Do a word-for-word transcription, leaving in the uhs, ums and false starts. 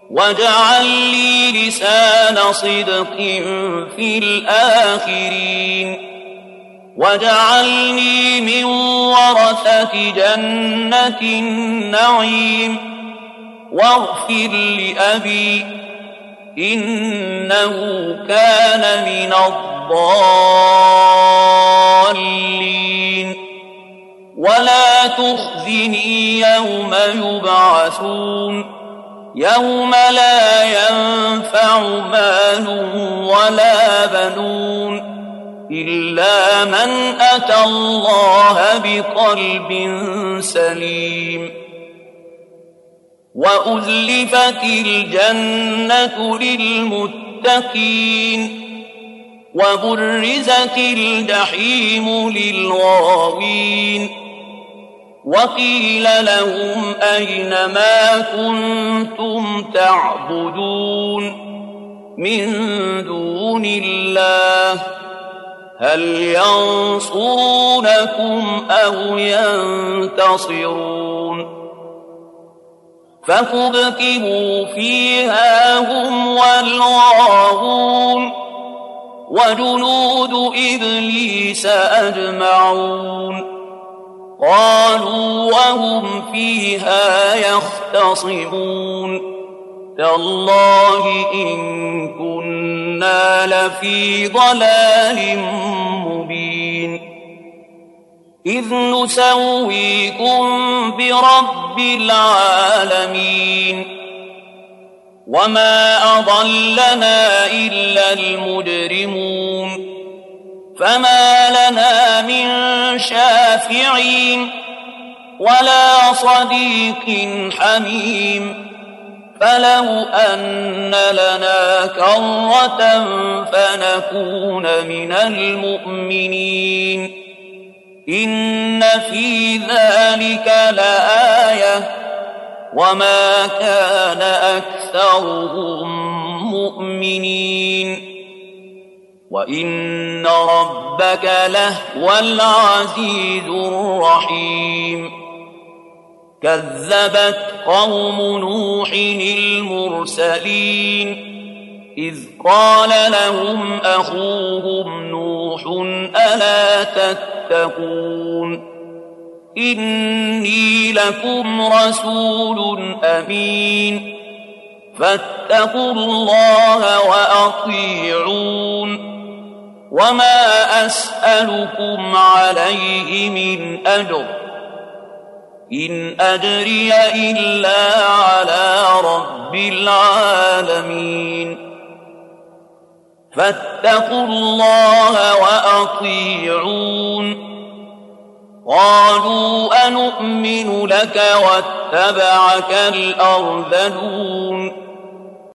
واجعل لي لسان صدق في الآخرين واجعلني من ورثة جنة النعيم واغفر لأبي إنه كان من الضالين ولا تخزني يوم يبعثون يوم لا ينفع مال ولا بنون إلا من أتى الله بقلب سليم وأزلفت الجنة للمتقين وبرزت الجحيم للغاوين وقيل لهم أين ما كنتم تعبدون من دون الله هل ينصرونكم أو ينتصرون فكبكبوا فيها هم والغاوون وجنود إبليس أجمعون قالوا وهم فيها يختصمون تالله إن كنا لفي ضلال مبين إذ نسويكم برب العالمين وما أضلنا إلا المجرمون فما لنا من شافعين ولا صديق حميم فلو أن لنا كرة فنكون من المؤمنين إن في ذلك لآية وما كان أكثرهم مؤمنين وإن ربك لهو العزيز الرحيم كذبت قوم نوح المرسلين إذ قال لهم أخوهم نوح ألا تتقون إني لكم رسول أمين فاتقوا الله وأطيعون وما أسألكم عليه من أجر إن أجري إلا على رب العالمين فاتقوا الله وأطيعون قالوا أنؤمن لك واتبعك الأرذلون